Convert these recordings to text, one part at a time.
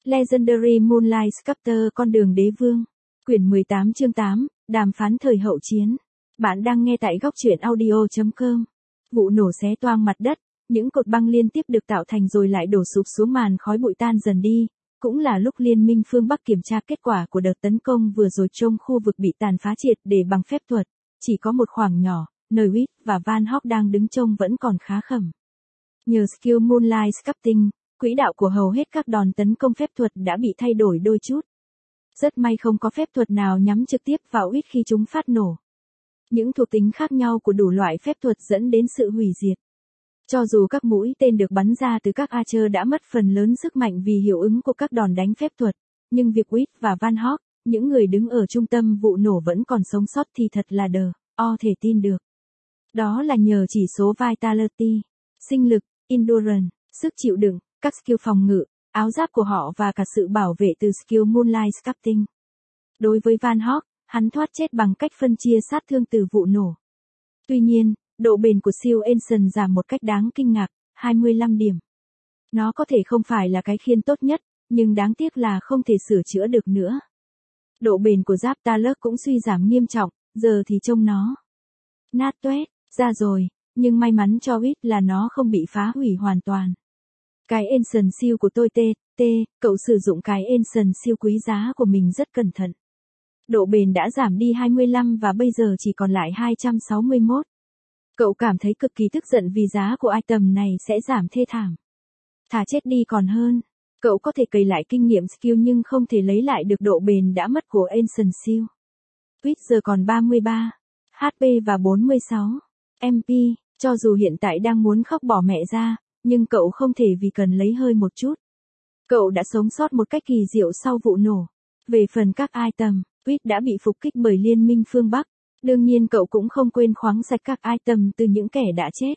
Legendary Moonlight Sculptor con đường đế vương. Quyển 18 chương 8, đàm phán thời hậu chiến. Bạn đang nghe tại góc truyện audio.com. Vụ nổ xé toang mặt đất, những cột băng liên tiếp được tạo thành rồi lại đổ sụp xuống, màn khói bụi tan dần đi. Cũng là lúc Liên minh phương Bắc kiểm tra kết quả của đợt tấn công vừa rồi trong khu vực bị tàn phá triệt để bằng phép thuật. Chỉ có một khoảng nhỏ, nơi Witt và Van Hawk đang đứng trông vẫn còn khá khẩm. Nhờ skill Moonlight Sculpting, quỹ đạo của hầu hết các đòn tấn công phép thuật đã bị thay đổi đôi chút. Rất may không có phép thuật nào nhắm trực tiếp vào Witt khi chúng phát nổ. Những thuộc tính khác nhau của đủ loại phép thuật dẫn đến sự hủy diệt. Cho dù các mũi tên được bắn ra từ các Archer đã mất phần lớn sức mạnh vì hiệu ứng của các đòn đánh phép thuật, nhưng việc Witt và Van Hawk, những người đứng ở trung tâm vụ nổ vẫn còn sống sót thì thật là thể tin được. Đó là nhờ chỉ số Vitality, sinh lực, Endurance, sức chịu đựng, các skill phòng ngự, áo giáp của họ và cả sự bảo vệ từ skill Moonlight Sculpting. Đối với Van Hawk, hắn thoát chết bằng cách phân chia sát thương từ vụ nổ. Tuy nhiên, độ bền của siêu Ancient giảm một cách đáng kinh ngạc, 25 điểm. Nó có thể không phải là cái khiên tốt nhất, nhưng đáng tiếc là không thể sửa chữa được nữa. Độ bền của giáp Talus cũng suy giảm nghiêm trọng, giờ thì trông nó nát toét ra rồi, nhưng may mắn cho Witt là nó không bị phá hủy hoàn toàn. Cái Ancient Shield của tôi cậu sử dụng cái Ancient Shield quý giá của mình rất cẩn thận. Độ bền đã giảm đi 25 và bây giờ chỉ còn lại 261. Cậu cảm thấy cực kỳ tức giận vì giá của item này sẽ giảm thê thảm. Thà chết đi còn hơn. Cậu có thể cày lại kinh nghiệm skill nhưng không thể lấy lại được độ bền đã mất của Ancient Shield. Witt giờ còn 33 HP và 46 MP, cho dù hiện tại đang muốn khóc bỏ mẹ ra, nhưng cậu không thể vì cần lấy hơi một chút. Cậu đã sống sót một cách kỳ diệu sau vụ nổ. Về phần các item, Witt đã bị phục kích bởi Liên minh phương Bắc. Đương nhiên cậu cũng không quên khoáng sạch các item từ những kẻ đã chết.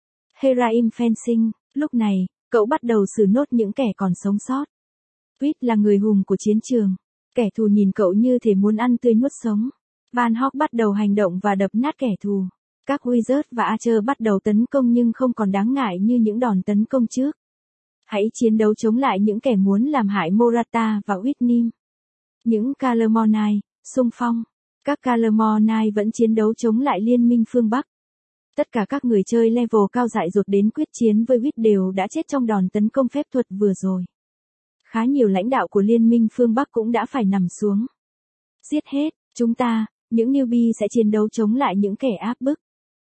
Heraim Fencing, lúc này, cậu bắt đầu xử nốt những kẻ còn sống sót. Witt là người hùng của chiến trường. Kẻ thù nhìn cậu như thể muốn ăn tươi nuốt sống. Van Hawk bắt đầu hành động và đập nát kẻ thù. Các Wizard và Archer bắt đầu tấn công nhưng không còn đáng ngại như những đòn tấn công trước. Hãy chiến đấu chống lại những kẻ muốn làm hại Morata và Whitnim. Những Calamornai, xung phong. Các Calamornai vẫn chiến đấu chống lại Liên minh phương Bắc. Tất cả các người chơi level cao dại dột đến quyết chiến với Witt đều đã chết trong đòn tấn công phép thuật vừa rồi. Khá nhiều lãnh đạo của Liên minh phương Bắc cũng đã phải nằm xuống. Giết hết, chúng ta, những newbie sẽ chiến đấu chống lại những kẻ áp bức.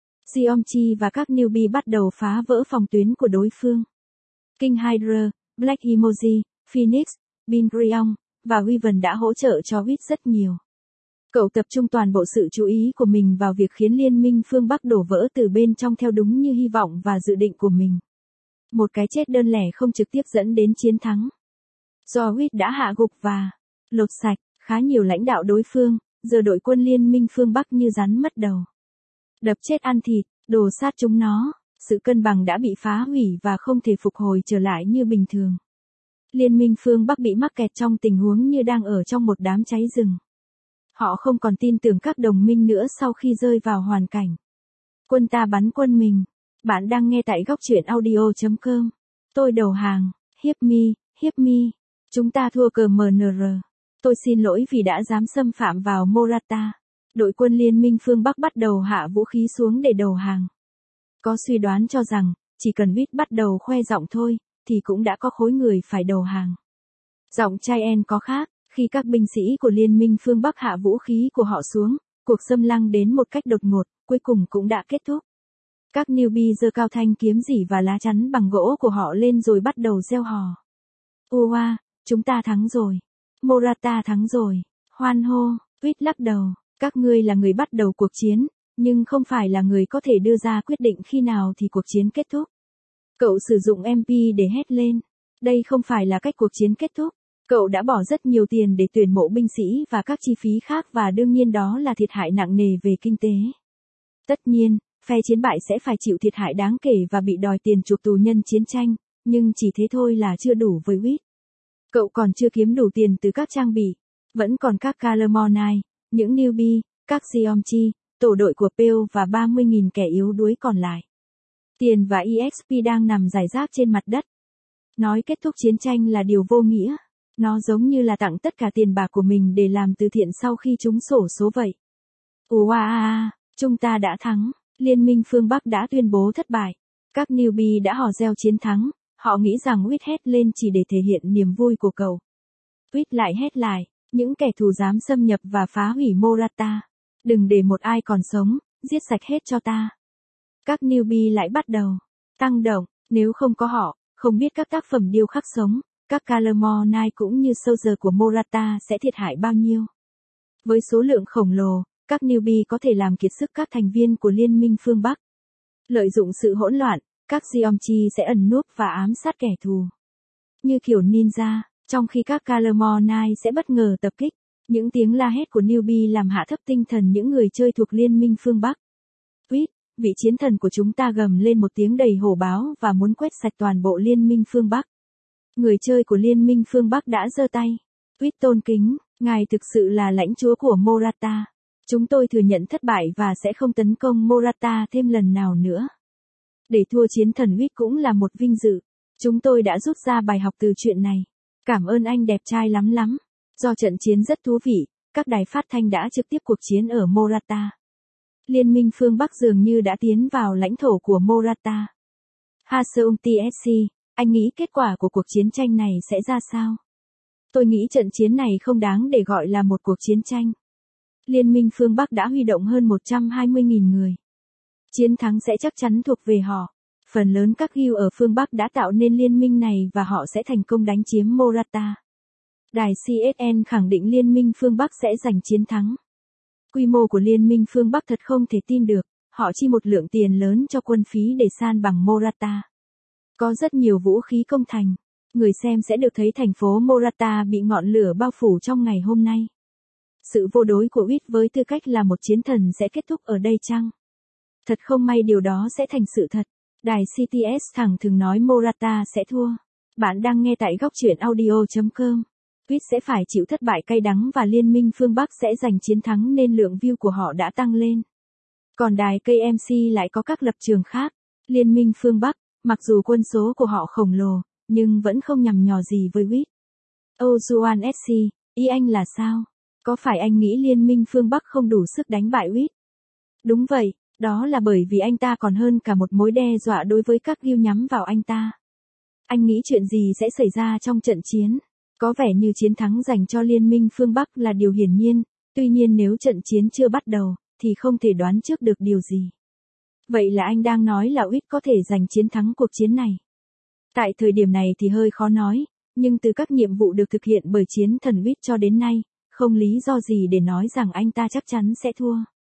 Xiomchi và các newbie bắt đầu phá vỡ phòng tuyến của đối phương. King Hydra, Black Emoji, Phoenix, Bingrion và Wyvern đã hỗ trợ cho Witt rất nhiều. Cậu tập trung toàn bộ sự chú ý của mình vào việc khiến Liên minh phương Bắc đổ vỡ từ bên trong theo đúng như hy vọng và dự định của mình. Một cái chết đơn lẻ không trực tiếp dẫn đến chiến thắng. Do Witt đã hạ gục và lột sạch khá nhiều lãnh đạo đối phương, giờ đội quân Liên minh phương Bắc như rắn mất đầu. Đập chết ăn thịt, đồ sát chúng nó, sự cân bằng đã bị phá hủy và không thể phục hồi trở lại như bình thường. Liên minh phương Bắc bị mắc kẹt trong tình huống như đang ở trong một đám cháy rừng. Họ không còn tin tưởng các đồng minh nữa sau khi rơi vào hoàn cảnh quân ta bắn quân mình. Bạn đang nghe tại góc truyện audio.com. Tôi đầu hàng, hiếp me. Chúng ta thua cờ MNR. Tôi xin lỗi vì đã dám xâm phạm vào Morata. Đội quân Liên minh phương Bắc bắt đầu hạ vũ khí xuống để đầu hàng. Có suy đoán cho rằng, chỉ cần Witt bắt đầu khoe giọng thôi, thì cũng đã có khối người phải đầu hàng. Giọng Cheyenne có khác, khi các binh sĩ của Liên minh phương Bắc hạ vũ khí của họ xuống, cuộc xâm lăng đến một cách đột ngột, cuối cùng cũng đã kết thúc. Các newbie giơ cao thanh kiếm rỉ và lá chắn bằng gỗ của họ lên rồi bắt đầu reo hò. Oa, chúng ta thắng rồi. Morata thắng rồi. Hoan hô, Witt lắc đầu. Các ngươi là người bắt đầu cuộc chiến, nhưng không phải là người có thể đưa ra quyết định khi nào thì cuộc chiến kết thúc. Cậu sử dụng MP để hét lên. Đây không phải là cách cuộc chiến kết thúc. Cậu đã bỏ rất nhiều tiền để tuyển mộ binh sĩ và các chi phí khác và đương nhiên đó là thiệt hại nặng nề về kinh tế. Tất nhiên, phe chiến bại sẽ phải chịu thiệt hại đáng kể và bị đòi tiền chuộc tù nhân chiến tranh, nhưng chỉ thế thôi là chưa đủ với Witt. Cậu còn chưa kiếm đủ tiền từ các trang bị. Vẫn còn các Calamornai, những newbie, các Xiomchi, tổ đội của Pale và 30.000 kẻ yếu đuối còn lại. Tiền và EXP đang nằm rải rác trên mặt đất. Nói kết thúc chiến tranh là điều vô nghĩa. Nó giống như là tặng tất cả tiền bạc của mình để làm từ thiện sau khi trúng xổ số vậy. Wow, chúng ta đã thắng. Liên minh phương Bắc đã tuyên bố thất bại. Các newbie đã hò reo chiến thắng. Họ nghĩ rằng Wit hét lên chỉ để thể hiện niềm vui của cậu. Wit lại hét lại, những kẻ thù dám xâm nhập và phá hủy Morata. Đừng để một ai còn sống, giết sạch hết cho ta. Các newbie lại bắt đầu tăng động, nếu không có họ, không biết các tác phẩm điêu khắc sống, các Calamo Knight cũng như soldier của Morata sẽ thiệt hại bao nhiêu. Với số lượng khổng lồ, các newbie có thể làm kiệt sức các thành viên của Liên minh phương Bắc. Lợi dụng sự hỗn loạn, các Geomchi sẽ ẩn núp và ám sát kẻ thù. Như kiểu ninja, trong khi các Calamo Knight sẽ bất ngờ tập kích, những tiếng la hét của newbie làm hạ thấp tinh thần những người chơi thuộc Liên minh phương Bắc. Wit, vị chiến thần của chúng ta gầm lên một tiếng đầy hổ báo và muốn quét sạch toàn bộ Liên minh phương Bắc. Người chơi của Liên minh phương Bắc đã giơ tay. Wit tôn kính, ngài thực sự là lãnh chúa của Morata. Chúng tôi thừa nhận thất bại và sẽ không tấn công Morata thêm lần nào nữa. Để thua chiến thần Wit cũng là một vinh dự. Chúng tôi đã rút ra bài học từ chuyện này. Cảm ơn anh đẹp trai lắm lắm. Do trận chiến rất thú vị, các đài phát thanh đã trực tiếp cuộc chiến ở Morata. Liên minh phương Bắc dường như đã tiến vào lãnh thổ của Morata. Haseung TSC, anh nghĩ kết quả của cuộc chiến tranh này sẽ ra sao? Tôi nghĩ trận chiến này không đáng để gọi là một cuộc chiến tranh. Liên minh phương Bắc đã huy động hơn 120.000 người. Chiến thắng sẽ chắc chắn thuộc về họ. Phần lớn các guild ở phương Bắc đã tạo nên liên minh này và họ sẽ thành công đánh chiếm Morata. Đài CSN khẳng định liên minh phương Bắc sẽ giành chiến thắng. Quy mô của liên minh phương Bắc thật không thể tin được, họ chi một lượng tiền lớn cho quân phí để san bằng Morata. Có rất nhiều vũ khí công thành. Người xem sẽ được thấy thành phố Morata bị ngọn lửa bao phủ trong ngày hôm nay. Sự vô đối của Wit với tư cách là một chiến thần sẽ kết thúc ở đây chăng? Thật không may điều đó sẽ thành sự thật. Đài CTS thẳng thừng nói Morata sẽ thua. Bạn đang nghe tại góc truyện audio.com. Wit sẽ phải chịu thất bại cay đắng và Liên minh phương Bắc sẽ giành chiến thắng nên lượng view của họ đã tăng lên. Còn đài KMC lại có các lập trường khác. Liên minh phương Bắc, mặc dù quân số của họ khổng lồ, nhưng vẫn không nhằm nhò gì với Wit. Ojuan SC, ý anh là sao? Có phải anh nghĩ Liên minh phương Bắc không đủ sức đánh bại Wit? Đúng vậy, đó là bởi vì anh ta còn hơn cả một mối đe dọa đối với các guild nhắm vào anh ta. Anh nghĩ chuyện gì sẽ xảy ra trong trận chiến? Có vẻ như chiến thắng dành cho Liên minh phương Bắc là điều hiển nhiên, tuy nhiên nếu trận chiến chưa bắt đầu, thì không thể đoán trước được điều gì. Vậy là anh đang nói là Wit có thể giành chiến thắng cuộc chiến này. Tại thời điểm này thì hơi khó nói, nhưng từ các nhiệm vụ được thực hiện bởi chiến thần Wit cho đến nay, không lý do gì để nói rằng anh ta chắc chắn sẽ thua.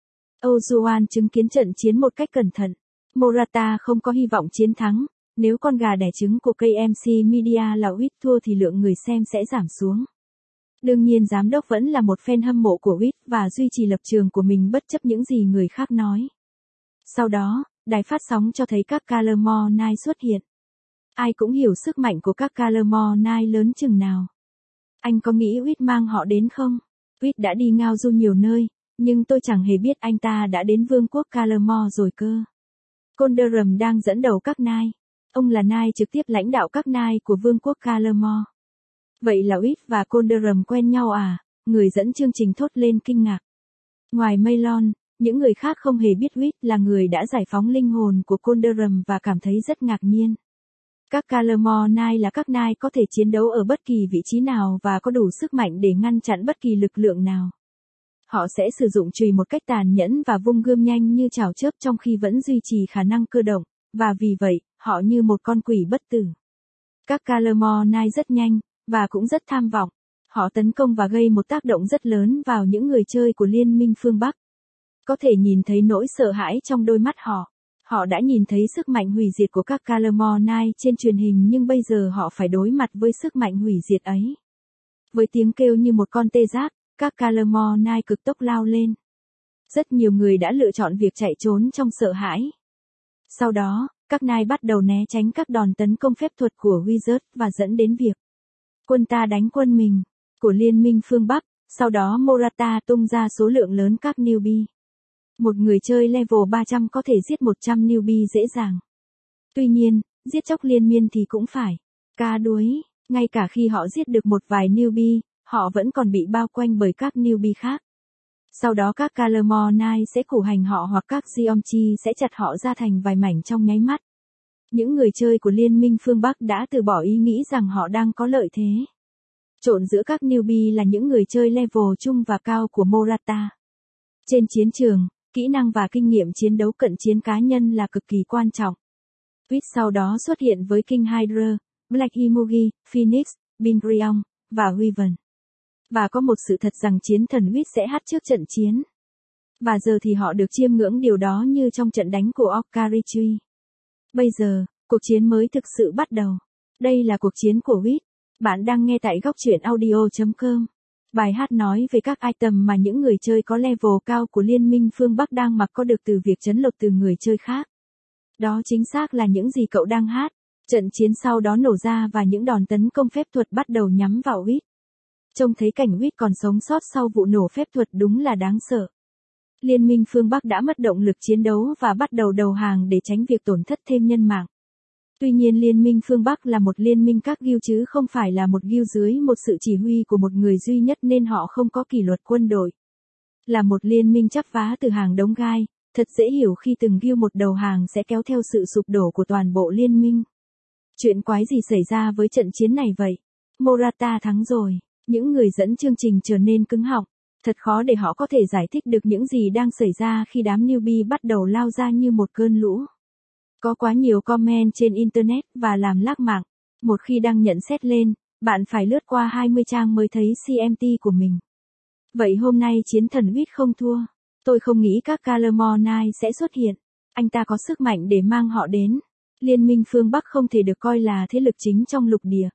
Ojuan chứng kiến trận chiến một cách cẩn thận. Morata không có hy vọng chiến thắng, nếu con gà đẻ trứng của KMC Media là Wit thua thì lượng người xem sẽ giảm xuống. Đương nhiên giám đốc vẫn là một fan hâm mộ của Wit và duy trì lập trường của mình bất chấp những gì người khác nói. Sau đó, đài phát sóng cho thấy các Calamo Knight xuất hiện. Ai cũng hiểu sức mạnh của các Calamo Knight lớn chừng nào. Anh có nghĩ Wit mang họ đến không? Wit đã đi ngao du nhiều nơi, nhưng tôi chẳng hề biết anh ta đã đến vương quốc Calamo rồi cơ. Conderum đang dẫn đầu các Knight. Ông là Knight trực tiếp lãnh đạo các Knight của vương quốc Calamo. Vậy là Wit và Conderum quen nhau à? Người dẫn chương trình thốt lên kinh ngạc. Ngoài Maylon, những người khác không hề biết Wit là người đã giải phóng linh hồn của Conderum và cảm thấy rất ngạc nhiên. Các Calamo Knight là các Knight có thể chiến đấu ở bất kỳ vị trí nào và có đủ sức mạnh để ngăn chặn bất kỳ lực lượng nào. Họ sẽ sử dụng chùy một cách tàn nhẫn và vung gươm nhanh như chảo chớp trong khi vẫn duy trì khả năng cơ động, và vì vậy, họ như một con quỷ bất tử. Các Calamo Knight rất nhanh, và cũng rất tham vọng. Họ tấn công và gây một tác động rất lớn vào những người chơi của Liên minh phương Bắc. Có thể nhìn thấy nỗi sợ hãi trong đôi mắt họ. Họ đã nhìn thấy sức mạnh hủy diệt của các Calamo Knight trên truyền hình nhưng bây giờ họ phải đối mặt với sức mạnh hủy diệt ấy. Với tiếng kêu như một con tê giác, các Calamo Knight cực tốc lao lên. Rất nhiều người đã lựa chọn việc chạy trốn trong sợ hãi. Sau đó, các Knight bắt đầu né tránh các đòn tấn công phép thuật của Wizard và dẫn đến việc quân ta đánh quân mình của Liên minh phương Bắc, sau đó Morata tung ra số lượng lớn các newbie. Một người chơi level 300 có thể giết 100 newbie dễ dàng. Tuy nhiên, giết chóc liên miên thì cũng phải ca đuối. Ngay cả khi họ giết được một vài newbie, họ vẫn còn bị bao quanh bởi các newbie khác. Sau đó các Calamornai sẽ củ hành họ hoặc các Geomchi sẽ chặt họ ra thành vài mảnh trong nháy mắt. Những người chơi của Liên minh phương Bắc đã từ bỏ ý nghĩ rằng họ đang có lợi thế. Trộn giữa các newbie là những người chơi level trung và cao của Morata. Trên chiến trường, kỹ năng và kinh nghiệm chiến đấu cận chiến cá nhân là cực kỳ quan trọng. Wit sau đó xuất hiện với King Hydra, Black Imugi, Phoenix, Bingrion, và Wyvern. Và có một sự thật rằng chiến thần Wit sẽ hát trước trận chiến. Và giờ thì họ được chiêm ngưỡng điều đó như trong trận đánh của Okarichi. Bây giờ, cuộc chiến mới thực sự bắt đầu. Đây là cuộc chiến của Wit. Bạn đang nghe tại góc truyện audio.com. Bài hát nói về các item mà những người chơi có level cao của Liên minh phương Bắc đang mặc có được từ việc trấn lột từ người chơi khác. Đó chính xác là những gì cậu đang hát. Trận chiến sau đó nổ ra và những đòn tấn công phép thuật bắt đầu nhắm vào Wit. Trông thấy cảnh Wit còn sống sót sau vụ nổ phép thuật đúng là đáng sợ. Liên minh phương Bắc đã mất động lực chiến đấu và bắt đầu đầu hàng để tránh việc tổn thất thêm nhân mạng. Tuy nhiên Liên minh phương Bắc là một liên minh các guild chứ không phải là một guild dưới một sự chỉ huy của một người duy nhất nên họ không có kỷ luật quân đội. Là một liên minh chắp vá từ hàng đống gai, thật dễ hiểu khi từng guild một đầu hàng sẽ kéo theo sự sụp đổ của toàn bộ liên minh. Chuyện quái gì xảy ra với trận chiến này vậy? Morata thắng rồi, những người dẫn chương trình trở nên cứng họng. Thật khó để họ có thể giải thích được những gì đang xảy ra khi đám newbie bắt đầu lao ra như một cơn lũ. Có quá nhiều comment trên Internet và làm lác mạng. Một khi đăng nhận xét lên, bạn phải lướt qua 20 trang mới thấy CMT của mình. Vậy hôm nay chiến thần Wit không thua. Tôi không nghĩ các Calamornai sẽ xuất hiện. Anh ta có sức mạnh để mang họ đến. Liên minh phương Bắc không thể được coi là thế lực chính trong lục địa.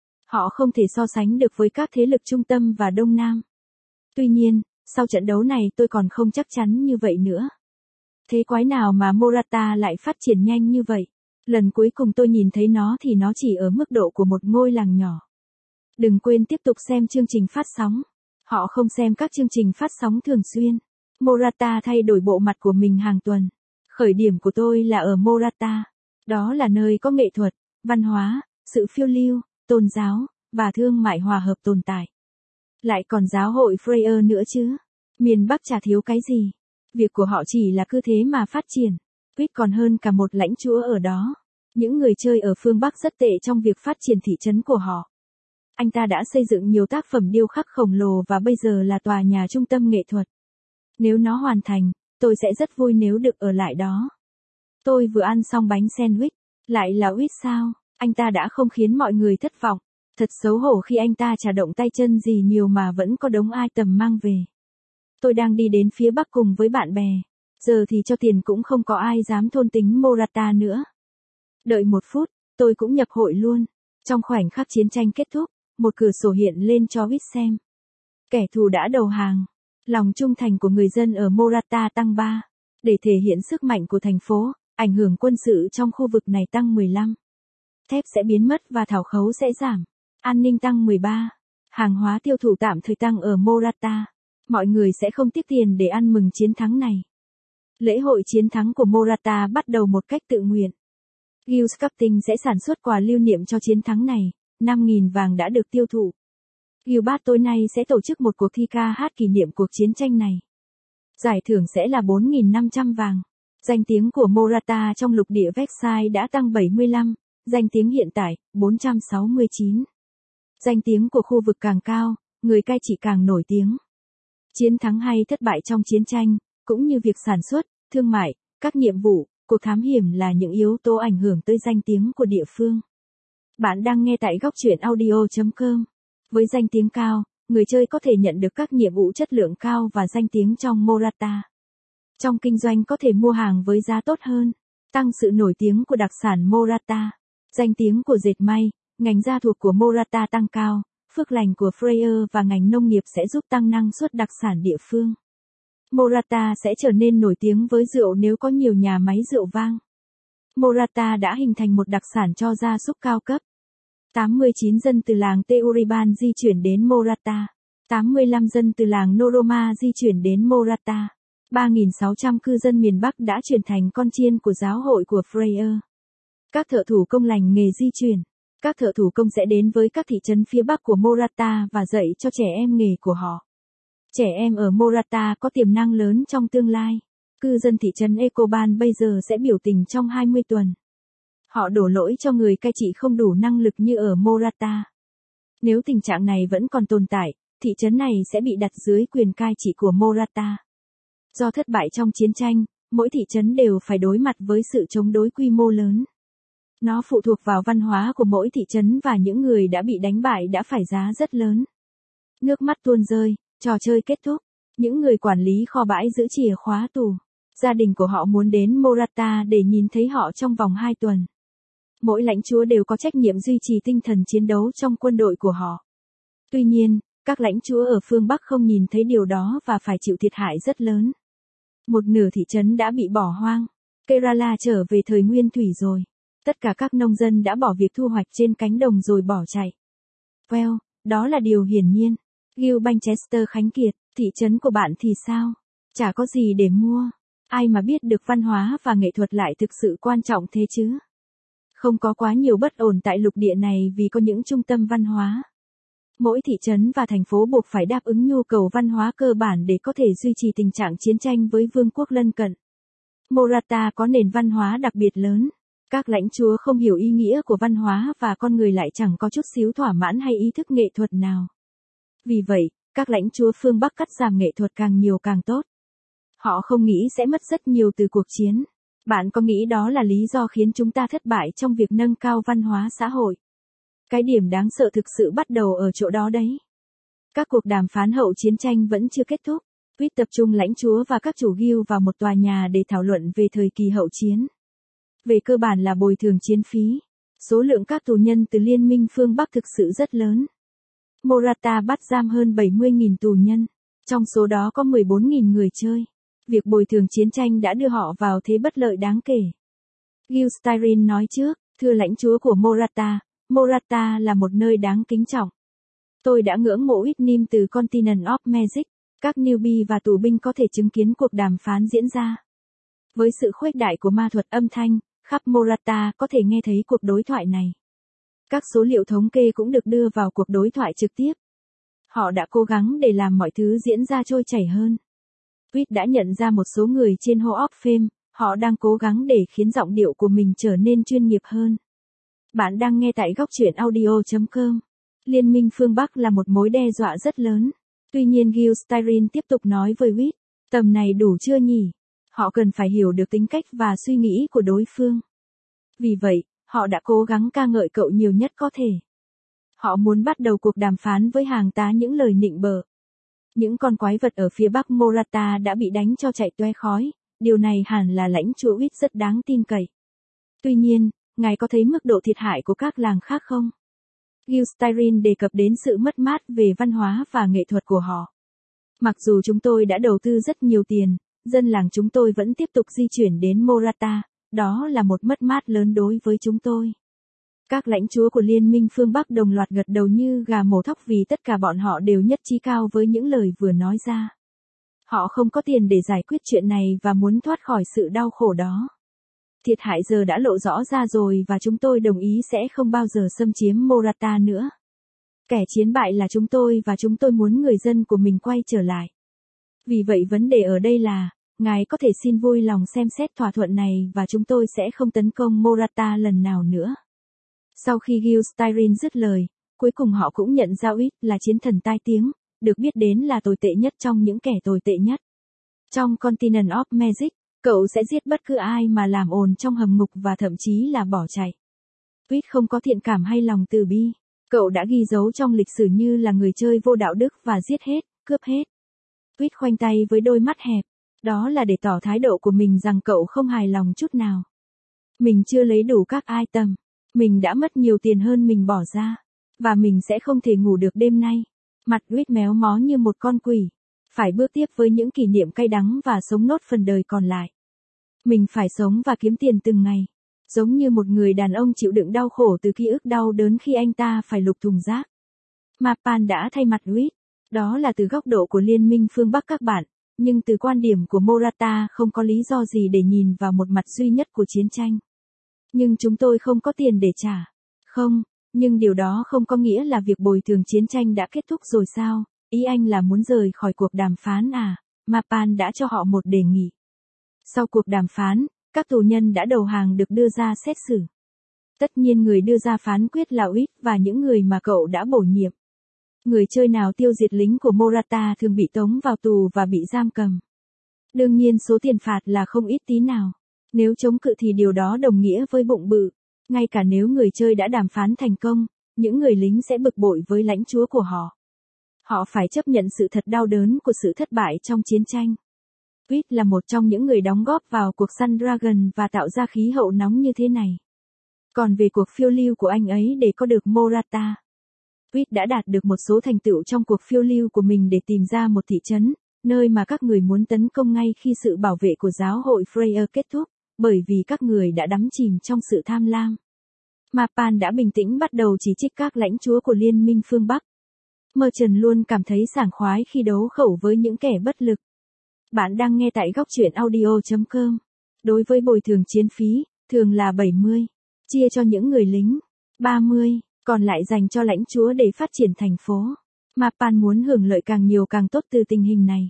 Họ không thể so sánh được với các thế lực trung tâm và đông nam. Tuy nhiên, sau trận đấu này tôi còn không chắc chắn như vậy nữa. Thế quái nào mà Morata lại phát triển nhanh như vậy? Lần cuối cùng tôi nhìn thấy nó thì nó chỉ ở mức độ của một ngôi làng nhỏ. Đừng quên tiếp tục xem chương trình phát sóng. Họ không xem các chương trình phát sóng thường xuyên. Morata thay đổi bộ mặt của mình hàng tuần. Khởi điểm của tôi là ở Morata. Đó là nơi có nghệ thuật, văn hóa, sự phiêu lưu, tôn giáo, và thương mại hòa hợp tồn tại. Lại còn giáo hội Freya nữa chứ. Miền Bắc chả thiếu cái gì. Việc của họ chỉ là cứ thế mà phát triển. Wit còn hơn cả một lãnh chúa ở đó. Những người chơi ở phương Bắc rất tệ trong việc phát triển thị trấn của họ. Anh ta đã xây dựng nhiều tác phẩm điêu khắc khổng lồ và bây giờ là tòa nhà trung tâm nghệ thuật. Nếu nó hoàn thành, tôi sẽ rất vui nếu được ở lại đó. Tôi vừa ăn xong bánh sandwich. Lại là Wit sao? Anh ta đã không khiến mọi người thất vọng. Thật xấu hổ khi anh ta chả động tay chân gì nhiều mà vẫn có đống item mang về. Tôi đang đi đến phía Bắc cùng với bạn bè. Giờ thì cho tiền cũng không có ai dám thôn tính Morata nữa. Đợi một phút, tôi cũng nhập hội luôn. Trong khoảnh khắc chiến tranh kết thúc, một cửa sổ hiện lên cho Wit xem. Kẻ thù đã đầu hàng. Lòng trung thành của người dân ở Morata tăng 3. Để thể hiện sức mạnh của thành phố, ảnh hưởng quân sự trong khu vực này tăng 15. Thép sẽ biến mất và thảo khấu sẽ giảm. An ninh tăng 13. Hàng hóa tiêu thụ tạm thời tăng ở Morata. Mọi người sẽ không tiếc tiền để ăn mừng chiến thắng này. Lễ hội chiến thắng của Morata bắt đầu một cách tự nguyện. Guild Scouting sẽ sản xuất quà lưu niệm cho chiến thắng này. 5.000 vàng đã được tiêu thụ. Guild Bát tối nay sẽ tổ chức một cuộc thi ca hát kỷ niệm cuộc chiến tranh này. Giải thưởng sẽ là 4.500 vàng. Danh tiếng của Morata trong lục địa Vexai đã tăng 75. Danh tiếng hiện tại, 469. Danh tiếng của khu vực càng cao, người cai trị càng nổi tiếng. Chiến thắng hay thất bại trong chiến tranh, cũng như việc sản xuất, thương mại, các nhiệm vụ, cuộc thám hiểm là những yếu tố ảnh hưởng tới danh tiếng của địa phương. Bạn đang nghe tại góc truyện audio.com. Với danh tiếng cao, người chơi có thể nhận được các nhiệm vụ chất lượng cao và danh tiếng trong Morata. Trong kinh doanh có thể mua hàng với giá tốt hơn, tăng sự nổi tiếng của đặc sản Morata. Danh tiếng của dệt may, ngành da thuộc của Morata tăng cao, phước lành của Freya và ngành nông nghiệp sẽ giúp tăng năng suất đặc sản địa phương. Morata sẽ trở nên nổi tiếng với rượu nếu có nhiều nhà máy rượu vang. Morata đã hình thành một đặc sản cho gia súc cao cấp. 89 dân từ làng Teuriban di chuyển đến Morata. 85 dân từ làng Noroma di chuyển đến Morata. 3.600 cư dân miền Bắc đã chuyển thành con chiên của giáo hội của Freya. Các thợ thủ công lành nghề di chuyển. Các thợ thủ công sẽ đến với các thị trấn phía bắc của Morata và dạy cho trẻ em nghề của họ. Trẻ em ở Morata có tiềm năng lớn trong tương lai. Cư dân thị trấn Ecoban bây giờ sẽ biểu tình trong 20 tuần. Họ đổ lỗi cho người cai trị không đủ năng lực như ở Morata. Nếu tình trạng này vẫn còn tồn tại, thị trấn này sẽ bị đặt dưới quyền cai trị của Morata. Do thất bại trong chiến tranh, mỗi thị trấn đều phải đối mặt với sự chống đối quy mô lớn. Nó phụ thuộc vào văn hóa của mỗi thị trấn và những người đã bị đánh bại đã phải giá rất lớn. Nước mắt tuôn rơi, trò chơi kết thúc. Những người quản lý kho bãi giữ chìa khóa tù. Gia đình của họ muốn đến Morata để nhìn thấy họ trong vòng 2 tuần. Mỗi lãnh chúa đều có trách nhiệm duy trì tinh thần chiến đấu trong quân đội của họ. Tuy nhiên, các lãnh chúa ở phương Bắc không nhìn thấy điều đó và phải chịu thiệt hại rất lớn. Một nửa thị trấn đã bị bỏ hoang. Kerala trở về thời nguyên thủy rồi. Tất cả các nông dân đã bỏ việc thu hoạch trên cánh đồng rồi bỏ chạy. Well, đó là điều hiển nhiên. Gilbanchester Khánh Kiệt, thị trấn của bạn thì sao? Chả có gì để mua. Ai mà biết được văn hóa và nghệ thuật lại thực sự quan trọng thế chứ? Không có quá nhiều bất ổn tại lục địa này vì có những trung tâm văn hóa. Mỗi thị trấn và thành phố buộc phải đáp ứng nhu cầu văn hóa cơ bản để có thể duy trì tình trạng chiến tranh với vương quốc lân cận. Morata có nền văn hóa đặc biệt lớn. Các lãnh chúa không hiểu ý nghĩa của văn hóa và con người lại chẳng có chút xíu thỏa mãn hay ý thức nghệ thuật nào. Vì vậy, các lãnh chúa phương Bắc cắt giảm nghệ thuật càng nhiều càng tốt. Họ không nghĩ sẽ mất rất nhiều từ cuộc chiến. Bạn có nghĩ đó là lý do khiến chúng ta thất bại trong việc nâng cao văn hóa xã hội? Cái điểm đáng sợ thực sự bắt đầu ở chỗ đó đấy. Các cuộc đàm phán hậu chiến tranh vẫn chưa kết thúc. Quyết tập trung lãnh chúa và các chủ guild vào một tòa nhà để thảo luận về thời kỳ hậu chiến. Về cơ bản là bồi thường chiến phí. Số lượng các tù nhân từ Liên minh phương Bắc thực sự rất lớn. Morata bắt giam hơn 70.000 tù nhân. Trong số đó có 14.000 người chơi. Việc bồi thường chiến tranh đã đưa họ vào thế bất lợi đáng kể. Gil Styrin nói trước, thưa lãnh chúa của Morata, Morata là một nơi đáng kính trọng. Tôi đã ngưỡng mộ Whitnim từ Continent of Magic. Các newbie và tù binh có thể chứng kiến cuộc đàm phán diễn ra. Với sự khuếch đại của ma thuật âm thanh, khắp Morata có thể nghe thấy cuộc đối thoại này. Các số liệu thống kê cũng được đưa vào cuộc đối thoại trực tiếp. Họ đã cố gắng để làm mọi thứ diễn ra trôi chảy hơn. Witt đã nhận ra một số người trên Hall of Fame, họ đang cố gắng để khiến giọng điệu của mình trở nên chuyên nghiệp hơn. Bạn đang nghe tại góc truyện audio.com. Liên minh phương Bắc là một mối đe dọa rất lớn. Tuy nhiên Gil Styrin tiếp tục nói với Witt, tầm này đủ chưa nhỉ? Họ cần phải hiểu được tính cách và suy nghĩ của đối phương. Vì vậy, họ đã cố gắng ca ngợi cậu nhiều nhất có thể. Họ muốn bắt đầu cuộc đàm phán với hàng tá những lời nịnh bợ. Những con quái vật ở phía bắc Morata đã bị đánh cho chạy toe khói, điều này hẳn là lãnh chúa Witt rất đáng tin cậy. Tuy nhiên, ngài có thấy mức độ thiệt hại của các làng khác không? Gil Styrin đề cập đến sự mất mát về văn hóa và nghệ thuật của họ. Mặc dù chúng tôi đã đầu tư rất nhiều tiền, dân làng chúng tôi vẫn tiếp tục di chuyển đến Morata, đó là một mất mát lớn đối với chúng tôi. Các lãnh chúa của Liên minh phương Bắc đồng loạt gật đầu như gà mổ thóc vì tất cả bọn họ đều nhất trí cao với những lời vừa nói ra. Họ không có tiền để giải quyết chuyện này và muốn thoát khỏi sự đau khổ đó. Thiệt hại giờ đã lộ rõ ra rồi và chúng tôi đồng ý sẽ không bao giờ xâm chiếm Morata nữa. Kẻ chiến bại là chúng tôi và chúng tôi muốn người dân của mình quay trở lại. Vì vậy vấn đề ở đây là, ngài có thể xin vui lòng xem xét thỏa thuận này và chúng tôi sẽ không tấn công Morata lần nào nữa. Sau khi Gil Styrin dứt lời, cuối cùng họ cũng nhận ra Witt là chiến thần tai tiếng, được biết đến là tồi tệ nhất trong những kẻ tồi tệ nhất. Trong Continent of Magic, cậu sẽ giết bất cứ ai mà làm ồn trong hầm ngục và thậm chí là bỏ chạy. Witt không có thiện cảm hay lòng từ bi. Cậu đã ghi dấu trong lịch sử như là người chơi vô đạo đức và giết hết, cướp hết. Witt khoanh tay với đôi mắt hẹp. Đó là để tỏ thái độ của mình rằng cậu không hài lòng chút nào. Mình chưa lấy đủ các item. Mình đã mất nhiều tiền hơn mình bỏ ra. Và mình sẽ không thể ngủ được đêm nay. Mặt Witt méo mó như một con quỷ. Phải bước tiếp với những kỷ niệm cay đắng và sống nốt phần đời còn lại. Mình phải sống và kiếm tiền từng ngày. Giống như một người đàn ông chịu đựng đau khổ từ ký ức đau đớn khi anh ta phải lục thùng rác. Mapan đã thay mặt Witt. Đó là từ góc độ của Liên minh phương Bắc các bạn. Nhưng từ quan điểm của Morata không có lý do gì để nhìn vào một mặt duy nhất của chiến tranh. Nhưng chúng tôi không có tiền để trả. Không, Nhưng điều đó không có nghĩa là việc bồi thường chiến tranh đã kết thúc rồi sao? Ý anh là muốn rời khỏi cuộc đàm phán à? Mapan đã cho họ một đề nghị. Sau cuộc đàm phán, các tù nhân đã đầu hàng được đưa ra xét xử. Tất nhiên người đưa ra phán quyết là Uýt và những người mà cậu đã bổ nhiệm. Người chơi nào tiêu diệt lính của Morata thường bị tống vào tù và bị giam cầm. Đương nhiên số tiền phạt là không ít tí nào. Nếu chống cự thì điều đó đồng nghĩa với bụng bự. Ngay cả nếu người chơi đã đàm phán thành công, những người lính sẽ bực bội với lãnh chúa của họ. Họ phải chấp nhận sự thật đau đớn của sự thất bại trong chiến tranh. Uýt là một trong những người đóng góp vào cuộc săn Dragon và tạo ra khí hậu nóng như thế này. Còn về cuộc phiêu lưu của anh ấy để có được Morata, Uýt đã đạt được một số thành tựu trong cuộc phiêu lưu của mình để tìm ra một thị trấn, nơi mà các người muốn tấn công ngay khi sự bảo vệ của giáo hội Freyr kết thúc, bởi vì các người đã đắm chìm trong sự tham lam. Mapan đã bình tĩnh bắt đầu chỉ trích các lãnh chúa của Liên minh phương Bắc. Merchant luôn cảm thấy sảng khoái khi đấu khẩu với những kẻ bất lực. Bạn đang nghe tại góc truyện audio.com. Đối với bồi thường chiến phí, thường là 70, chia cho những người lính, 30, còn lại dành cho lãnh chúa để phát triển thành phố. Mapan muốn hưởng lợi càng nhiều càng tốt từ tình hình này.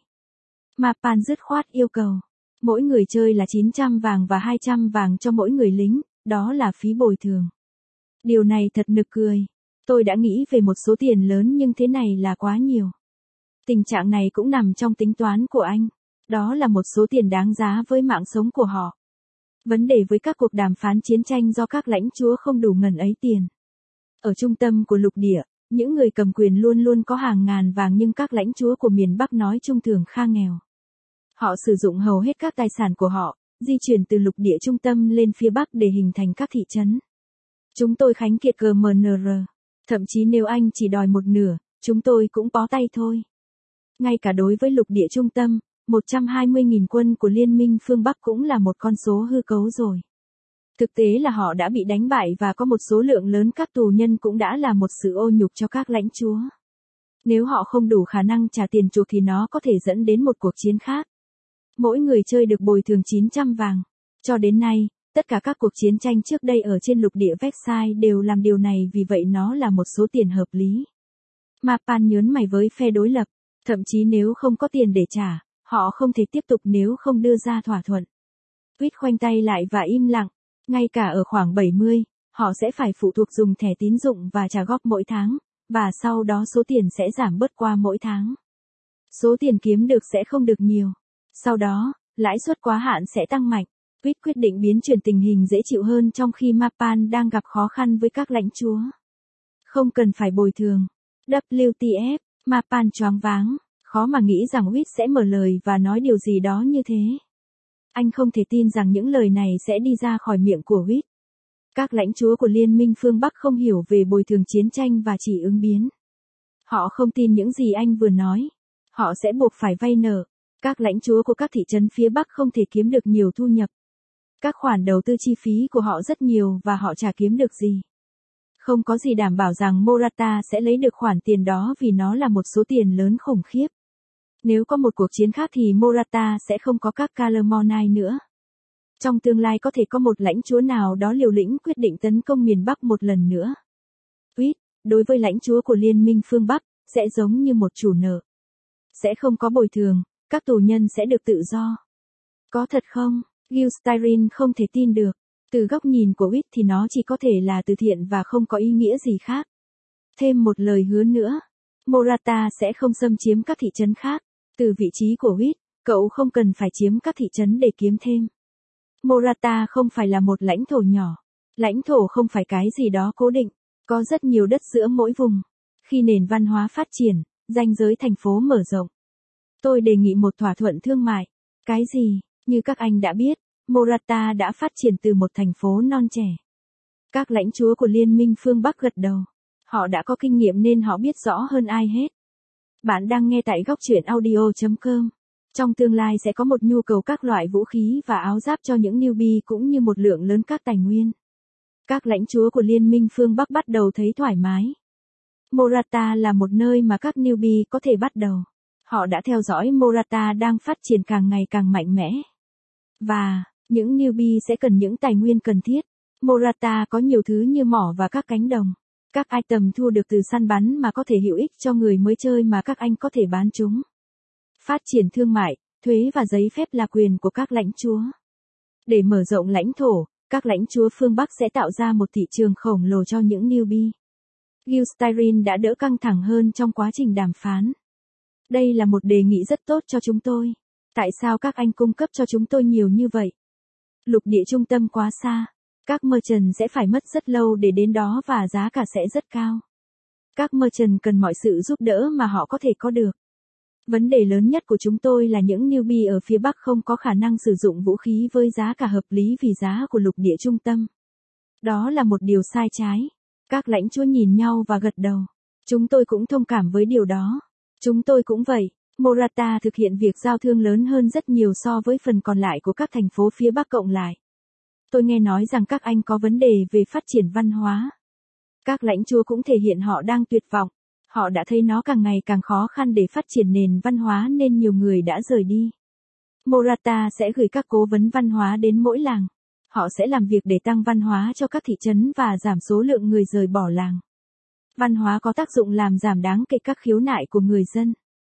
Mapan dứt khoát yêu cầu, mỗi người chơi là 900 vàng và 200 vàng cho mỗi người lính, đó là phí bồi thường. Điều này thật nực cười. Tôi đã nghĩ về một số tiền lớn nhưng thế này là quá nhiều. Tình trạng này cũng nằm trong tính toán của anh. Đó là một số tiền đáng giá với mạng sống của họ. Vấn đề với các cuộc đàm phán chiến tranh do các lãnh chúa không đủ ngần ấy tiền. Ở trung tâm của lục địa, những người cầm quyền luôn luôn có hàng ngàn vàng nhưng các lãnh chúa của miền Bắc nói chung thường kha nghèo. Họ sử dụng hầu hết các tài sản của họ, di chuyển từ lục địa trung tâm lên phía Bắc để hình thành các thị trấn. Chúng tôi khánh kiệt GMNR. Thậm chí nếu anh chỉ đòi một nửa, chúng tôi cũng bó tay thôi. Ngay cả đối với lục địa trung tâm, 120.000 quân của Liên minh phương Bắc cũng là một con số hư cấu rồi. Thực tế là họ đã bị đánh bại và có một số lượng lớn các tù nhân cũng đã là một sự ô nhục cho các lãnh chúa. Nếu họ không đủ khả năng trả tiền chuộc thì nó có thể dẫn đến một cuộc chiến khác. Mỗi người chơi được bồi thường 900 vàng. Cho đến nay, tất cả các cuộc chiến tranh trước đây ở trên lục địa Versailles đều làm điều này vì vậy nó là một số tiền hợp lý. Mapan nhớn mày với phe đối lập, thậm chí nếu không có tiền để trả, họ không thể tiếp tục nếu không đưa ra thỏa thuận. Uýt khoanh tay lại và im lặng, ngay cả ở khoảng 70, họ sẽ phải phụ thuộc dùng thẻ tín dụng và trả góp mỗi tháng, và sau đó số tiền sẽ giảm bớt qua mỗi tháng. Số tiền kiếm được sẽ không được nhiều. Sau đó, lãi suất quá hạn sẽ tăng mạnh. Uýt quyết định biến chuyển tình hình dễ chịu hơn trong khi Mapan đang gặp khó khăn với các lãnh chúa. Không cần phải bồi thường. WTF, Mapan choáng váng, khó mà nghĩ rằng Uýt sẽ mở lời và nói điều gì đó như thế. Anh không thể tin rằng những lời này sẽ đi ra khỏi miệng của Uýt. Các lãnh chúa của Liên minh phương Bắc không hiểu về bồi thường chiến tranh và chỉ ứng biến. Họ không tin những gì anh vừa nói. Họ sẽ buộc phải vay nợ. Các lãnh chúa của các thị trấn phía Bắc không thể kiếm được nhiều thu nhập. Các khoản đầu tư chi phí của họ rất nhiều và họ chả kiếm được gì. Không có gì đảm bảo rằng Morata sẽ lấy được khoản tiền đó vì nó là một số tiền lớn khủng khiếp. Nếu có một cuộc chiến khác thì Morata sẽ không có các Clermont nữa. Trong tương lai có thể có một lãnh chúa nào đó liều lĩnh quyết định tấn công miền Bắc một lần nữa. Uýt, đối với lãnh chúa của Liên minh phương Bắc, sẽ giống như một chủ nợ. Sẽ không có bồi thường, các tù nhân sẽ được tự do. Có thật không? Gilstein không thể tin được. Từ góc nhìn của Uýt thì nó chỉ có thể là từ thiện và không có ý nghĩa gì khác. Thêm một lời hứa nữa. Morata sẽ không xâm chiếm các thị trấn khác. Từ vị trí của Uýt, cậu không cần phải chiếm các thị trấn để kiếm thêm. Morata không phải là một lãnh thổ nhỏ. Lãnh thổ không phải cái gì đó cố định. Có rất nhiều đất giữa mỗi vùng. Khi nền văn hóa phát triển, ranh giới thành phố mở rộng. Tôi đề nghị một thỏa thuận thương mại. Cái gì? Như các anh đã biết, Morata đã phát triển từ một thành phố non trẻ. Các lãnh chúa của Liên minh phương Bắc gật đầu. Họ đã có kinh nghiệm nên họ biết rõ hơn ai hết. Bạn đang nghe tại góc truyện audio.com. Trong tương lai sẽ có một nhu cầu các loại vũ khí và áo giáp cho những newbie cũng như một lượng lớn các tài nguyên. Các lãnh chúa của Liên minh phương Bắc bắt đầu thấy thoải mái. Morata là một nơi mà các newbie có thể bắt đầu. Họ đã theo dõi Morata đang phát triển càng ngày càng mạnh mẽ. Và, những newbie sẽ cần những tài nguyên cần thiết. Morata có nhiều thứ như mỏ và các cánh đồng. Các item thu được từ săn bắn mà có thể hữu ích cho người mới chơi mà các anh có thể bán chúng. Phát triển thương mại, thuế và giấy phép là quyền của các lãnh chúa. Để mở rộng lãnh thổ, các lãnh chúa phương Bắc sẽ tạo ra một thị trường khổng lồ cho những newbie. Gilstyrene đã đỡ căng thẳng hơn trong quá trình đàm phán. Đây là một đề nghị rất tốt cho chúng tôi. Tại sao các anh cung cấp cho chúng tôi nhiều như vậy? Lục địa trung tâm quá xa. Các merchant sẽ phải mất rất lâu để đến đó và giá cả sẽ rất cao. Các merchant cần mọi sự giúp đỡ mà họ có thể có được. Vấn đề lớn nhất của chúng tôi là những newbie ở phía Bắc không có khả năng sử dụng vũ khí với giá cả hợp lý vì giá của lục địa trung tâm. Đó là một điều sai trái. Các lãnh chúa nhìn nhau và gật đầu. Chúng tôi cũng thông cảm với điều đó. Chúng tôi cũng vậy. Morata thực hiện việc giao thương lớn hơn rất nhiều so với phần còn lại của các thành phố phía Bắc cộng lại. Tôi nghe nói rằng các anh có vấn đề về phát triển văn hóa. Các lãnh chúa cũng thể hiện họ đang tuyệt vọng. Họ đã thấy nó càng ngày càng khó khăn để phát triển nền văn hóa nên nhiều người đã rời đi. Morata sẽ gửi các cố vấn văn hóa đến mỗi làng. Họ sẽ làm việc để tăng văn hóa cho các thị trấn và giảm số lượng người rời bỏ làng. Văn hóa có tác dụng làm giảm đáng kể các khiếu nại của người dân.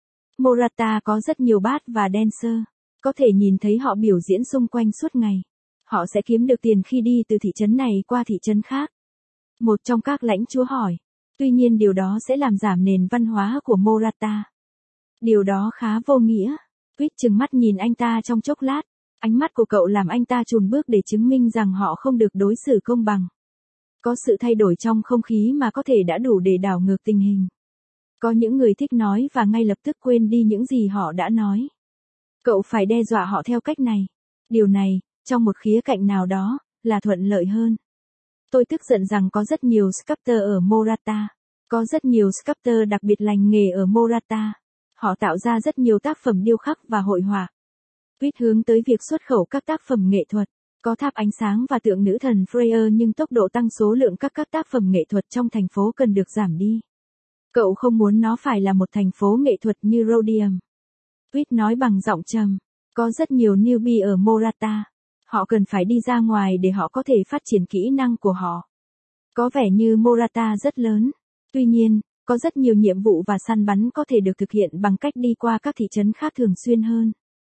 Morata có rất nhiều bát và dancer. Có thể nhìn thấy họ biểu diễn xung quanh suốt ngày. Họ sẽ kiếm được tiền khi đi từ thị trấn này qua thị trấn khác. Một trong các lãnh chúa hỏi. Tuy nhiên điều đó sẽ làm giảm nền văn hóa của Morata. Điều đó khá vô nghĩa. Quýt trừng mắt nhìn anh ta trong chốc lát. Ánh mắt của cậu làm anh ta chùn bước để chứng minh rằng họ không được đối xử công bằng. Có sự thay đổi trong không khí mà có thể đã đủ để đảo ngược tình hình. Có những người thích nói và ngay lập tức quên đi những gì họ đã nói. Cậu phải đe dọa họ theo cách này. Điều này, trong một khía cạnh nào đó, là thuận lợi hơn. Tôi tức giận rằng có rất nhiều sculptor ở Morata. Có rất nhiều sculptor đặc biệt lành nghề ở Morata. Họ tạo ra rất nhiều tác phẩm điêu khắc và hội họa. Quýt hướng tới việc xuất khẩu các tác phẩm nghệ thuật. Có tháp ánh sáng và tượng nữ thần Freya nhưng tốc độ tăng số lượng các tác phẩm nghệ thuật trong thành phố cần được giảm đi. Cậu không muốn nó phải là một thành phố nghệ thuật như Rhodium. Quýt nói bằng giọng trầm. Có rất nhiều newbie ở Morata. Họ cần phải đi ra ngoài để họ có thể phát triển kỹ năng của họ. Có vẻ như Morata rất lớn. Tuy nhiên, có rất nhiều nhiệm vụ và săn bắn có thể được thực hiện bằng cách đi qua các thị trấn khác thường xuyên hơn.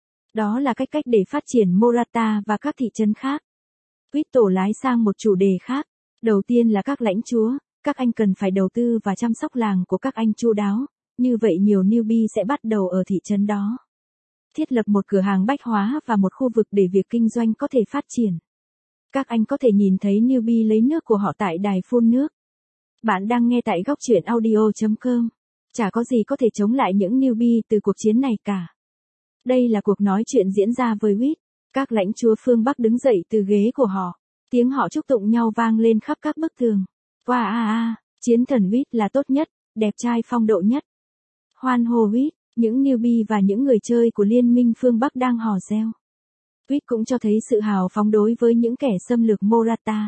Đó là cách để phát triển Morata và các thị trấn khác. Quýt tổ lái sang một chủ đề khác. Đầu tiên là các lãnh chúa. Các anh cần phải đầu tư và chăm sóc làng của các anh chu đáo. Như vậy nhiều newbie sẽ bắt đầu ở thị trấn đó. Thiết lập một cửa hàng bách hóa và một khu vực để việc kinh doanh có thể phát triển. Các anh có thể nhìn thấy newbie lấy nước của họ tại đài phun nước. Bạn đang nghe tại góc truyện audio.com. Chả có gì có thể chống lại những newbie từ cuộc chiến này cả. Đây là cuộc nói chuyện diễn ra với Quýt. Các lãnh chúa phương Bắc đứng dậy từ ghế của họ. Tiếng họ chúc tụng nhau vang lên khắp các bức tường. Wow, chiến thần Quýt là tốt nhất, đẹp trai phong độ nhất. Hoan hô Quýt, những newbie và những người chơi của Liên minh phương Bắc đang hò reo. Quýt cũng cho thấy sự hào phóng đối với những kẻ xâm lược Morata.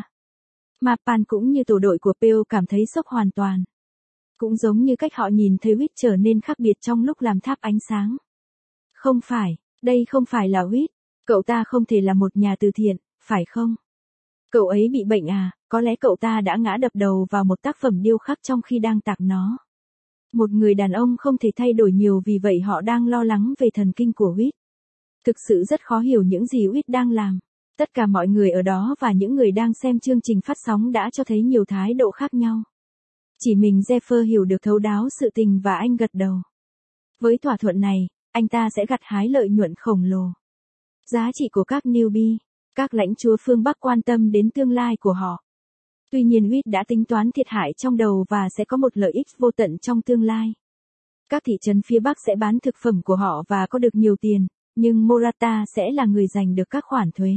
Mapan cũng như tổ đội của Peo cảm thấy sốc hoàn toàn. Cũng giống như cách họ nhìn thấy Quýt trở nên khác biệt trong lúc làm tháp ánh sáng. Không phải, đây không phải là Quýt. Cậu ta không thể là một nhà từ thiện, phải không? Cậu ấy bị bệnh à, có lẽ cậu ta đã ngã đập đầu vào một tác phẩm điêu khắc trong khi đang tạc nó. Một người đàn ông không thể thay đổi nhiều vì vậy họ đang lo lắng về thần kinh của Quýt. Thực sự rất khó hiểu những gì Quýt đang làm. Tất cả mọi người ở đó và những người đang xem chương trình phát sóng đã cho thấy nhiều thái độ khác nhau. Chỉ mình Jeffer hiểu được thấu đáo sự tình và anh gật đầu. Với thỏa thuận này, anh ta sẽ gặt hái lợi nhuận khổng lồ. Giá trị của các newbie, các lãnh chúa phương Bắc quan tâm đến tương lai của họ. Tuy nhiên Quýt đã tính toán thiệt hại trong đầu và sẽ có một lợi ích vô tận trong tương lai. Các thị trấn phía Bắc sẽ bán thực phẩm của họ và có được nhiều tiền, nhưng Morata sẽ là người giành được các khoản thuế.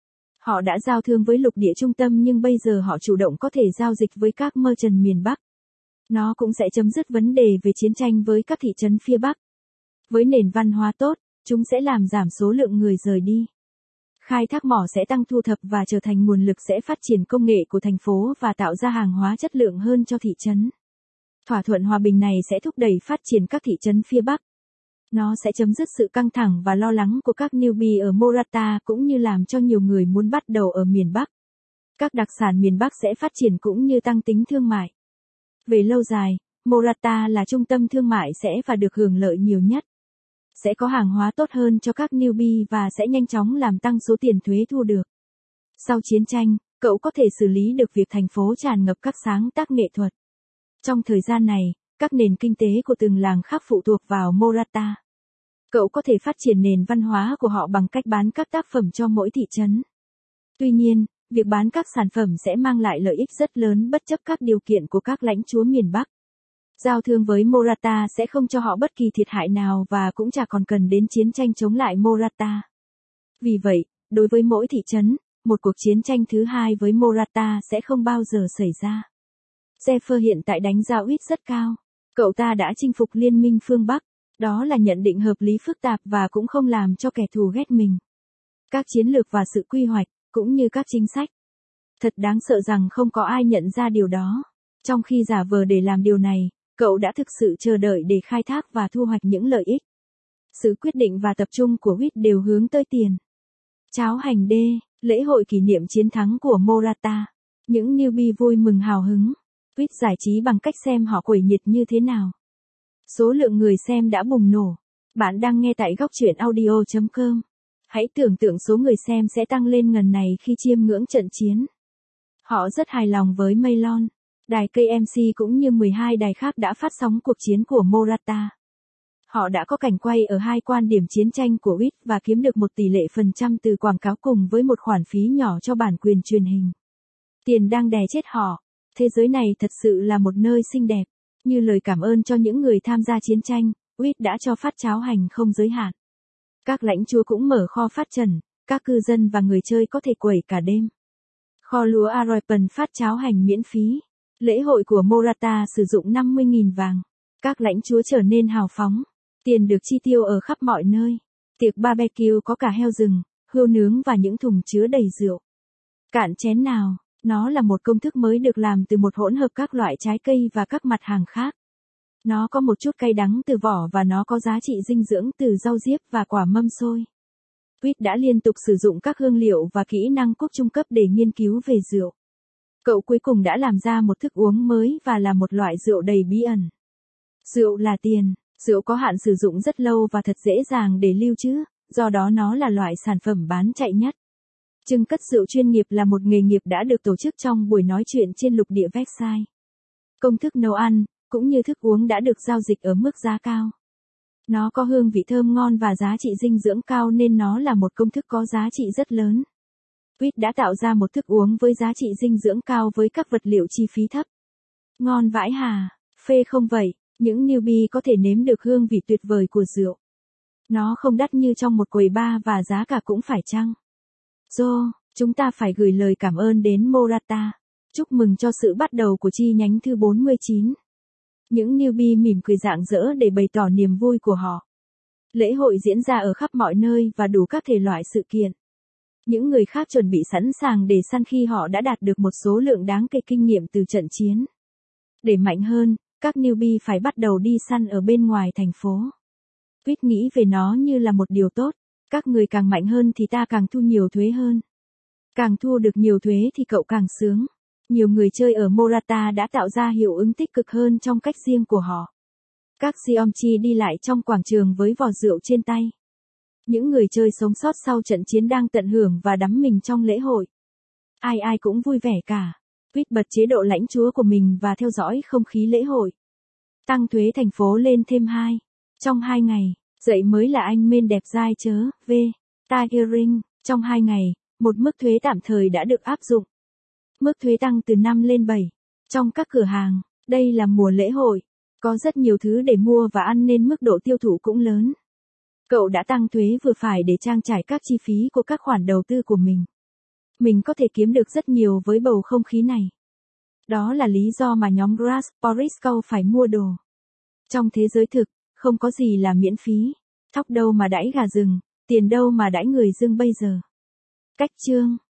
Họ đã giao thương với lục địa trung tâm nhưng bây giờ họ chủ động có thể giao dịch với các merchant miền Bắc. Nó cũng sẽ chấm dứt vấn đề về chiến tranh với các thị trấn phía Bắc. Với nền văn hóa tốt, chúng sẽ làm giảm số lượng người rời đi. Khai thác mỏ sẽ tăng thu thập và trở thành nguồn lực sẽ phát triển công nghệ của thành phố và tạo ra hàng hóa chất lượng hơn cho thị trấn. Thỏa thuận hòa bình này sẽ thúc đẩy phát triển các thị trấn phía Bắc. Nó sẽ chấm dứt sự căng thẳng và lo lắng của các newbie ở Morata cũng như làm cho nhiều người muốn bắt đầu ở miền Bắc. Các đặc sản miền Bắc sẽ phát triển cũng như tăng tính thương mại. Về lâu dài, Morata là trung tâm thương mại sẽ và được hưởng lợi nhiều nhất. Sẽ có hàng hóa tốt hơn cho các newbie và sẽ nhanh chóng làm tăng số tiền thuế thu được. Sau chiến tranh, cậu có thể xử lý được việc thành phố tràn ngập các sáng tác nghệ thuật. Trong thời gian này, các nền kinh tế của từng làng khác phụ thuộc vào Morata. Cậu có thể phát triển nền văn hóa của họ bằng cách bán các tác phẩm cho mỗi thị trấn. Tuy nhiên, việc bán các sản phẩm sẽ mang lại lợi ích rất lớn bất chấp các điều kiện của các lãnh chúa miền Bắc. Giao thương với Morata sẽ không cho họ bất kỳ thiệt hại nào và cũng chả còn cần đến chiến tranh chống lại Morata. Vì vậy, đối với mỗi thị trấn, một cuộc chiến tranh thứ hai với Morata sẽ không bao giờ xảy ra. Zephyr hiện tại đánh giá Witt rất cao. Cậu ta đã chinh phục liên minh phương Bắc. Đó là nhận định hợp lý phức tạp và cũng không làm cho kẻ thù ghét mình. Các chiến lược và sự quy hoạch, cũng như các chính sách. Thật đáng sợ rằng không có ai nhận ra điều đó. Trong khi giả vờ để làm điều này, cậu đã thực sự chờ đợi để khai thác và thu hoạch những lợi ích. Sự quyết định và tập trung của Witt đều hướng tới tiền. Cháo hành D, lễ hội kỷ niệm chiến thắng của Morata. Những newbie vui mừng hào hứng. Witt giải trí bằng cách xem họ quẩy nhiệt như thế nào. Số lượng người xem đã bùng nổ. Bạn đang nghe tại góc truyện audio.com. Hãy tưởng tượng số người xem sẽ tăng lên ngần này khi chiêm ngưỡng trận chiến. Họ rất hài lòng với Maylon. Đài KMC cũng như 12 đài khác đã phát sóng cuộc chiến của Morata. Họ đã có cảnh quay ở hai quan điểm chiến tranh của Witt và kiếm được một tỷ lệ phần trăm từ quảng cáo cùng với một khoản phí nhỏ cho bản quyền truyền hình. Tiền đang đè chết họ. Thế giới này thật sự là một nơi xinh đẹp. Như lời cảm ơn cho những người tham gia chiến tranh, Witt đã cho phát cháo hành không giới hạn. Các lãnh chúa cũng mở kho phát trần, các cư dân và người chơi có thể quẩy cả đêm. Kho lúa Aroipan phát cháo hành miễn phí. Lễ hội của Morata sử dụng 50.000 vàng. Các lãnh chúa trở nên hào phóng. Tiền được chi tiêu ở khắp mọi nơi. Tiệc barbecue có cả heo rừng, hươu nướng và những thùng chứa đầy rượu. Cạn chén nào, nó là một công thức mới được làm từ một hỗn hợp các loại trái cây và các mặt hàng khác. Nó có một chút cay đắng từ vỏ và nó có giá trị dinh dưỡng từ rau diếp và quả mâm xôi. Witt đã liên tục sử dụng các hương liệu và kỹ năng quốc trung cấp để nghiên cứu về rượu. Cậu cuối cùng đã làm ra một thức uống mới và là một loại rượu đầy bí ẩn. Rượu là tiền, rượu có hạn sử dụng rất lâu và thật dễ dàng để lưu trữ, do đó nó là loại sản phẩm bán chạy nhất. Trưng cất rượu chuyên nghiệp là một nghề nghiệp đã được tổ chức trong buổi nói chuyện trên lục địa Versailles. Công thức nấu ăn, cũng như thức uống đã được giao dịch ở mức giá cao. Nó có hương vị thơm ngon và giá trị dinh dưỡng cao nên nó là một công thức có giá trị rất lớn. Witt đã tạo ra một thức uống với giá trị dinh dưỡng cao với các vật liệu chi phí thấp. Ngon vãi hà, phê không vậy, những newbie có thể nếm được hương vị tuyệt vời của rượu. Nó không đắt như trong một quầy bar và giá cả cũng phải chăng. Chúng ta phải gửi lời cảm ơn đến Morata. Chúc mừng cho sự bắt đầu của chi nhánh thứ 49. Những newbie mỉm cười rạng rỡ để bày tỏ niềm vui của họ. Lễ hội diễn ra ở khắp mọi nơi và đủ các thể loại sự kiện. Những người khác chuẩn bị sẵn sàng để săn khi họ đã đạt được một số lượng đáng kể kinh nghiệm từ trận chiến. Để mạnh hơn, các newbie phải bắt đầu đi săn ở bên ngoài thành phố. Witt nghĩ về nó như là một điều tốt. Các người càng mạnh hơn thì ta càng thu nhiều thuế hơn. Càng thu được nhiều thuế thì cậu càng sướng. Nhiều người chơi ở Morata đã tạo ra hiệu ứng tích cực hơn trong cách riêng của họ. Các Siomchi đi lại trong quảng trường với vò rượu trên tay. Những người chơi sống sót sau trận chiến đang tận hưởng và đắm mình trong lễ hội. Ai ai cũng vui vẻ cả. Witt bật chế độ lãnh chúa của mình và theo dõi không khí lễ hội. Tăng thuế thành phố lên thêm 2. Trong 2 ngày, dậy mới là anh men đẹp dai chớ, v. Tigering, trong 2 ngày, một mức thuế tạm thời đã được áp dụng. Mức thuế tăng từ 5 lên 7. Trong các cửa hàng, đây là mùa lễ hội. Có rất nhiều thứ để mua và ăn nên mức độ tiêu thụ cũng lớn. Cậu đã tăng thuế vừa phải để trang trải các chi phí của các khoản đầu tư của mình. Mình có thể kiếm được rất nhiều với bầu không khí này. Đó là lý do mà nhóm Grass Porisco phải mua đồ. Trong thế giới thực, không có gì là miễn phí. Thóc đâu mà đãi gà rừng, tiền đâu mà đãi người dưng bây giờ. Cách chương